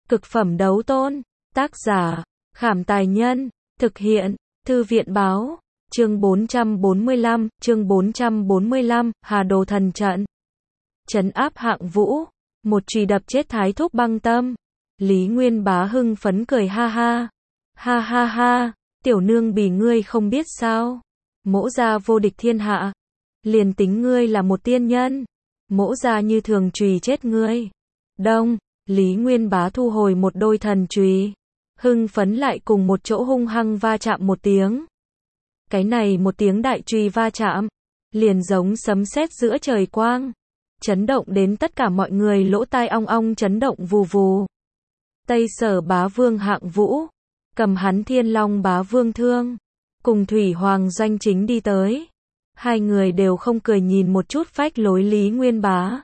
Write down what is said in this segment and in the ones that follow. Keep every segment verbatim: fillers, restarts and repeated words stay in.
Cực phẩm đấu tôn. Tác giả, Khảm Tài Nhân. Thực hiện, Thư viện Báo. Chương bốn trăm bốn mươi lăm, chương bốn trăm bốn mươi lăm, Hà Đồ Thần Trận. Trấn áp Hạng Vũ. Một chùy đập chết Thái Thúc Băng Tâm. Lý Nguyên Bá hưng phấn cười ha ha. Ha ha ha, tiểu nương bỉ ngươi không biết sao. Mỗ gia vô địch thiên hạ. Liền tính ngươi là một tiên nhân. Mỗ gia như thường chùy chết ngươi. Đông, Lý Nguyên Bá thu hồi một đôi thần chùy. Hưng phấn lại cùng một chỗ hung hăng va chạm một tiếng. Cái này một tiếng đại chùy va chạm, liền giống sấm sét giữa trời quang, chấn động đến tất cả mọi người lỗ tai ong ong chấn động vù vù. Tây Sở Bá Vương Hạng Vũ, cầm hắn Thiên Long Bá Vương thương, cùng Thủy Hoàng Doanh Chính đi tới. Hai người đều không cười nhìn một chút phách lối Lý Nguyên Bá.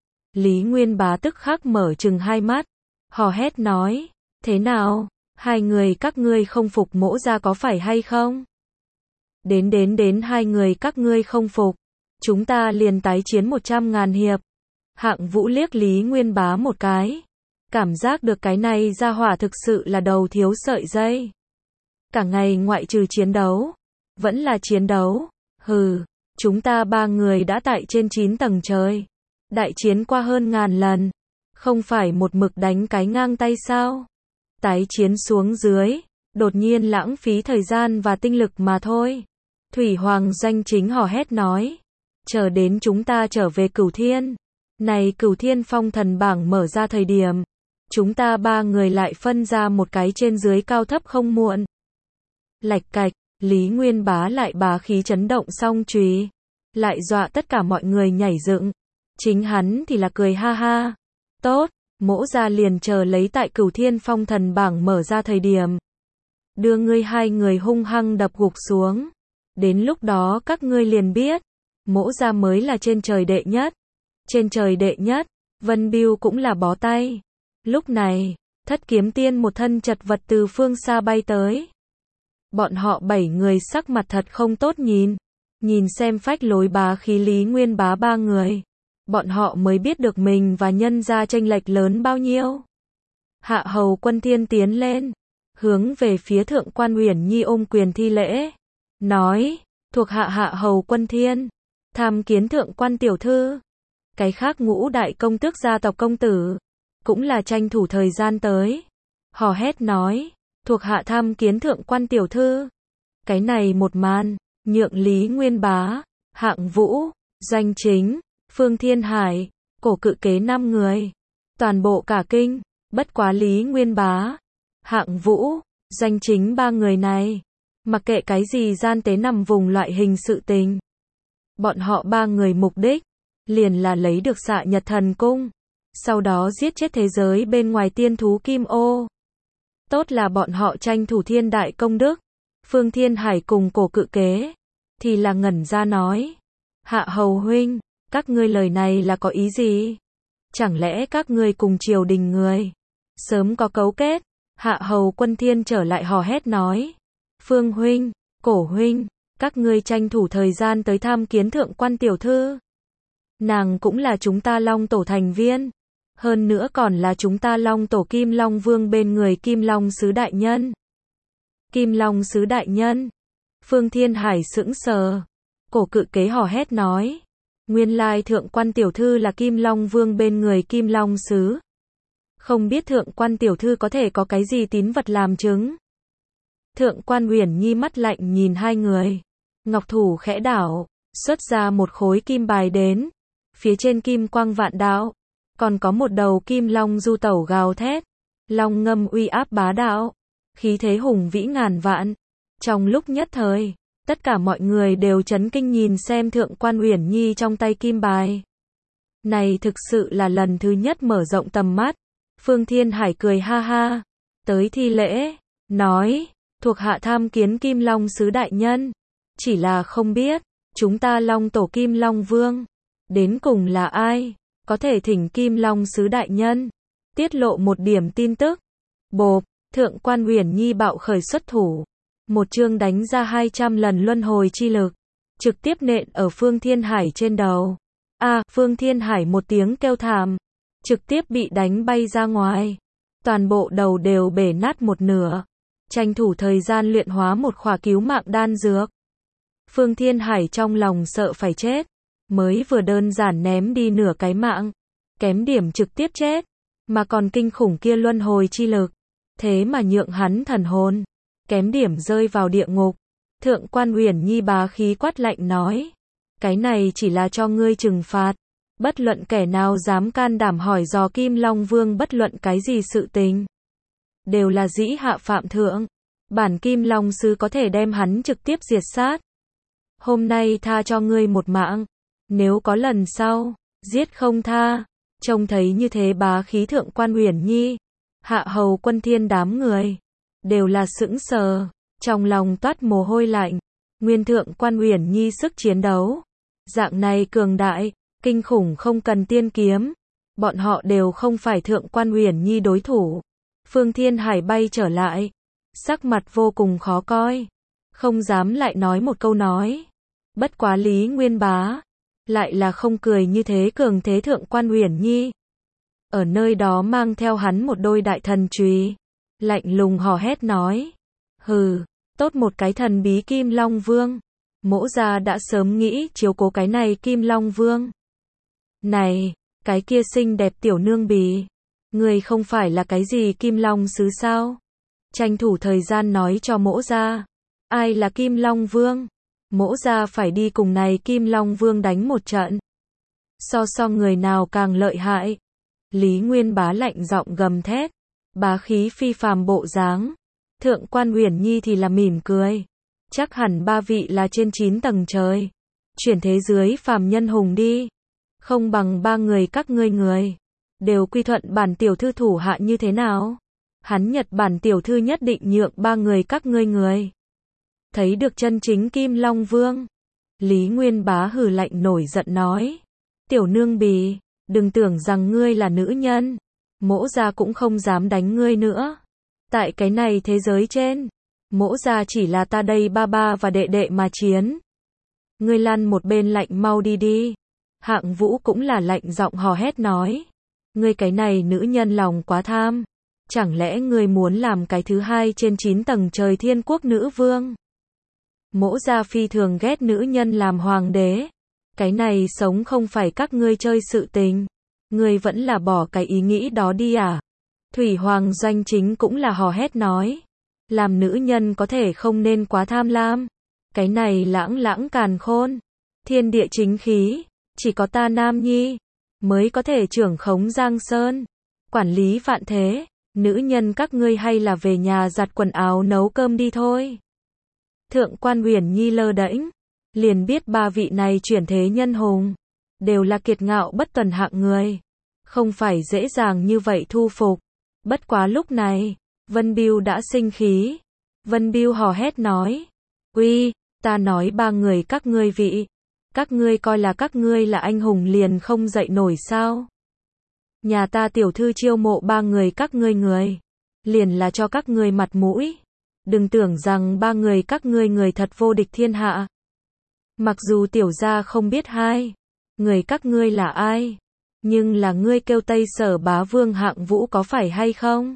Lý Nguyên Bá tức khắc mở trừng hai mắt, hò hét nói, thế nào, hai người các ngươi không phục mỗ gia có phải hay không? Đến đến đến hai người các ngươi không phục, chúng ta liền tái chiến một trăm ngàn hiệp. Hạng Vũ liếc Lý Nguyên Bá một cái, cảm giác được cái này ra hỏa thực sự là đầu thiếu sợi dây. Cả ngày ngoại trừ chiến đấu, vẫn là chiến đấu, hừ, chúng ta ba người đã tại trên chín tầng trời, đại chiến qua hơn ngàn lần, không phải một mực đánh cái ngang tay sao? Tái chiến xuống dưới, đột nhiên lãng phí thời gian và tinh lực mà thôi. Thủy Hoàng Doanh Chính hò hét nói, chờ đến chúng ta trở về Cửu Thiên, này Cửu Thiên phong thần bảng mở ra thời điểm, chúng ta ba người lại phân ra một cái trên dưới cao thấp không muộn. Lạch cạch, Lý Nguyên Bá lại bá khí chấn động xong chùy, lại dọa tất cả mọi người nhảy dựng. Chính hắn thì là cười ha ha. Tốt, mỗ gia liền chờ lấy tại Cửu Thiên phong thần bảng mở ra thời điểm, đưa ngươi hai người hung hăng đập gục xuống. Đến lúc đó các ngươi liền biết, mỗ gia mới là trên trời đệ nhất. Trên trời đệ nhất, Vân Bưu cũng là bó tay. Lúc này, Thất Kiếm Tiên một thân chật vật từ phương xa bay tới. Bọn họ bảy người sắc mặt thật không tốt nhìn. Nhìn xem phách lối bá khí Lý Nguyên Bá ba người, bọn họ mới biết được mình và nhân gia chênh lệch lớn bao nhiêu. Hạ Hầu Quân Thiên tiến lên, hướng về phía Thượng Quan Uyển Nhi ôm quyền thi lễ, nói, thuộc hạ Hạ Hầu Quân Thiên, tham kiến Thượng Quan tiểu thư. Cái khác ngũ đại công tước gia tộc công tử, cũng là tranh thủ thời gian tới, hò hét nói, thuộc hạ tham kiến Thượng Quan tiểu thư. Cái này một màn, nhượng Lý Nguyên Bá, Hạng Vũ, Doanh Chính, Phương Thiên Hải, Cổ Cự Kế năm người, toàn bộ cả kinh. Bất quá Lý Nguyên Bá, Hạng Vũ, Doanh Chính ba người này, mặc kệ cái gì gian tế nằm vùng loại hình sự tình, bọn họ ba người mục đích liền là lấy được Xạ Nhật Thần Cung, sau đó giết chết thế giới bên ngoài tiên thú Kim Ô. Tốt là bọn họ tranh thủ thiên đại công đức. Phương Thiên Hải cùng Cổ Cự Kế thì là ngẩn ra nói, Hạ Hầu huynh, các ngươi lời này là có ý gì? Chẳng lẽ các ngươi cùng triều đình người sớm có cấu kết? Hạ Hầu Quân Thiên trở lại hò hét nói, Phương huynh, Cổ huynh, các ngươi tranh thủ thời gian tới tham kiến Thượng Quan tiểu thư. Nàng cũng là chúng ta Long Tổ thành viên, hơn nữa còn là chúng ta Long Tổ Kim Long Vương bên người Kim Long Sứ đại nhân. Kim Long Sứ đại nhân? Phương Thiên Hải sững sờ. Cổ Cự Kế hò hét nói, nguyên lai Thượng Quan tiểu thư là Kim Long Vương bên người Kim Long Sứ. Không biết Thượng Quan tiểu thư có thể có cái gì tín vật làm chứng? Thượng Quan Uyển Nhi mắt lạnh nhìn hai người, ngọc thủ khẽ đảo, xuất ra một khối kim bài đến, phía trên kim quang vạn đạo, còn có một đầu kim long du tẩu gào thét, long ngâm uy áp bá đạo, khí thế hùng vĩ ngàn vạn. Trong lúc nhất thời, tất cả mọi người đều chấn kinh nhìn xem Thượng Quan Uyển Nhi trong tay kim bài. Này thực sự là lần thứ nhất mở rộng tầm mắt. Phương Thiên Hải cười ha ha, tới thi lễ, nói, thuộc hạ tham kiến Kim Long Sứ đại nhân, chỉ là không biết, chúng ta Long Tổ Kim Long Vương, đến cùng là ai, có thể thỉnh Kim Long Sứ đại nhân tiết lộ một điểm tin tức. Bộp, Thượng Quan Uyển Nhi bạo khởi xuất thủ, một chương đánh ra hai trăm lần luân hồi chi lực, trực tiếp nện ở Phương Thiên Hải trên đầu. A, à, Phương Thiên Hải một tiếng kêu thảm, trực tiếp bị đánh bay ra ngoài. toàn bộ đầu đều bể nát một nửa. Tranh thủ thời gian luyện hóa một khỏa cứu mạng đan dược. Phương Thiên Hải trong lòng sợ phải chết, mới vừa đơn giản ném đi nửa cái mạng, kém điểm trực tiếp chết, mà còn kinh khủng kia luân hồi chi lực, thế mà nhượng hắn thần hồn, kém điểm rơi vào địa ngục. Thượng quan Uyển Nhi bá khí quát lạnh nói, cái này chỉ là cho ngươi trừng phạt, bất luận kẻ nào dám can đảm hỏi dò Kim Long Vương bất luận cái gì sự tình, đều là dĩ hạ phạm thượng, bản Kim Long Sứ có thể đem hắn trực tiếp diệt sát. Hôm nay tha cho ngươi một mạng, nếu có lần sau, giết không tha. Trông thấy như thế bá khí thượng quan Uyển Nhi, Hạ Hầu Quân Thiên đám người, đều là sững sờ, trong lòng toát mồ hôi lạnh. Nguyên thượng quan Uyển Nhi sức chiến đấu, dạng này cường đại, kinh khủng không cần tiên kiếm, bọn họ đều không phải thượng quan Uyển Nhi đối thủ. Phương Thiên Hải bay trở lại, sắc mặt vô cùng khó coi, không dám lại nói một câu nói. Bất quá Lý Nguyên Bá, lại là không cười như thế cường thế thượng quan Uyển Nhi. Ở nơi đó mang theo hắn một đôi đại thần chùy, lạnh lùng hò hét nói, hừ, tốt một cái thần bí Kim Long Vương, Mỗ gia đã sớm nghĩ chiếu cố cái này Kim Long Vương. Này, cái kia xinh đẹp tiểu nương bì, người không phải là cái gì Kim Long Sứ sao? Tranh thủ thời gian nói cho Mỗ gia, ai là Kim Long Vương? Mỗ gia phải đi cùng này Kim Long Vương đánh một trận. So so người nào càng lợi hại. Lý Nguyên Bá lạnh giọng gầm thét, bá khí phi phàm bộ dáng. Thượng quan Uyển Nhi thì là mỉm cười, chắc hẳn ba vị là trên chín tầng trời, chuyển thế dưới phàm nhân hùng đi, không bằng ba người các ngươi người đều quy thuận bản tiểu thư thủ hạ như thế nào? Hắn Nhật Bản tiểu thư nhất định nhượng ba người các ngươi người. Thấy được chân chính Kim Long Vương, Lý Nguyên Bá hừ lạnh nổi giận nói, tiểu nương bì, đừng tưởng rằng ngươi là nữ nhân, Mỗ gia cũng không dám đánh ngươi nữa. Tại cái này thế giới trên, Mỗ gia chỉ là ta đây ba ba và đệ đệ mà chiến. Ngươi lăn một bên lạnh mau đi đi. Hạng Vũ cũng là lạnh giọng hò hét nói, ngươi cái này nữ nhân lòng quá tham, chẳng lẽ ngươi muốn làm cái thứ hai trên chín tầng trời thiên quốc nữ vương? Mỗ gia phi thường ghét nữ nhân làm hoàng đế, cái này sống không phải các ngươi chơi sự tình, ngươi vẫn là bỏ cái ý nghĩ đó đi à? Thủy Hoàng Doanh Chính cũng là hò hét nói, làm nữ nhân có thể không nên quá tham lam, cái này lãng lãng càn khôn, thiên địa chính khí, chỉ có ta Nam Nhi mới có thể trưởng khống Giang Sơn, quản lý vạn thế, nữ nhân các ngươi hay là về nhà giặt quần áo nấu cơm đi thôi. Thượng quan Uyển Nhi lơ đễnh, liền biết ba vị này chuyển thế nhân hùng, đều là kiệt ngạo bất tuần hạng người, không phải dễ dàng như vậy thu phục. Bất quá lúc này, Vân Bưu đã sinh khí, Vân Bưu hò hét nói, uy, ta nói ba người các ngươi vị, các ngươi coi là các ngươi là anh hùng liền không dậy nổi sao? Nhà ta tiểu thư chiêu mộ ba người các ngươi người, liền là cho các ngươi mặt mũi, đừng tưởng rằng ba người các ngươi người thật vô địch thiên hạ. Mặc dù tiểu gia không biết hai người các ngươi là ai, nhưng là ngươi kêu Tây Sở Bá Vương Hạng Vũ có phải hay không?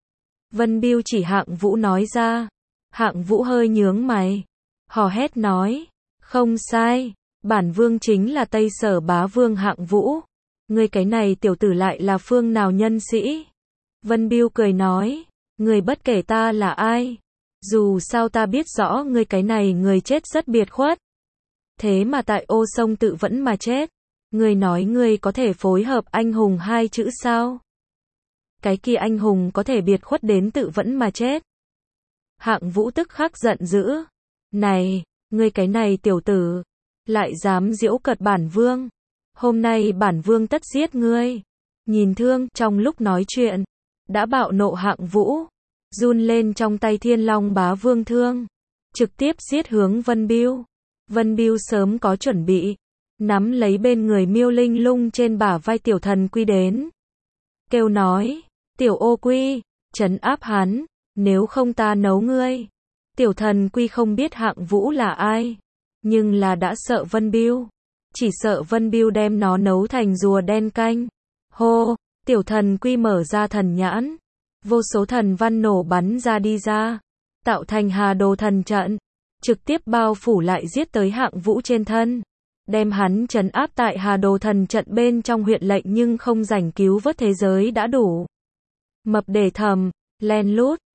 Vân Bưu chỉ Hạng Vũ nói ra, Hạng Vũ hơi nhướng mày, hò hét nói, không sai, bản vương chính là Tây Sở Bá Vương Hạng Vũ, ngươi cái này tiểu tử lại là phương nào nhân sĩ? Vân Bưu cười nói, ngươi bất kể ta là ai, dù sao ta biết rõ ngươi cái này người chết rất biệt khuất, thế mà tại ô sông tự vẫn mà chết. Ngươi nói ngươi có thể phối hợp anh hùng hai chữ sao? Cái kia anh hùng có thể biệt khuất đến tự vẫn mà chết. Hạng Vũ tức khắc giận dữ. Này, ngươi cái này tiểu tử, lại dám giễu cợt bản vương. Hôm nay bản vương tất giết ngươi. Nhìn thương, trong lúc nói chuyện, đã bạo nộ Hạng Vũ, run lên trong tay Thiên Long Bá Vương thương, trực tiếp giết hướng Vân Bưu. Vân Bưu sớm có chuẩn bị, nắm lấy bên người Miêu Linh Lung trên bả vai tiểu thần quy đến. Kêu nói, tiểu ô quy, trấn áp hắn, nếu không ta nấu ngươi. Tiểu thần quy không biết Hạng Vũ là ai, nhưng là đã sợ Vân Bưu, chỉ sợ Vân Bưu đem nó nấu thành rùa đen canh. Hô, tiểu thần quy mở ra thần nhãn, Vô số thần văn nổ bắn ra đi ra, tạo thành Hà Đồ thần trận, trực tiếp bao phủ lại giết tới Hạng Vũ trên thân, đem hắn trấn áp tại Hà Đồ thần trận bên trong huyện lệnh nhưng không rảnh cứu vớt thế giới đã đủ. Mập để thầm, len lút,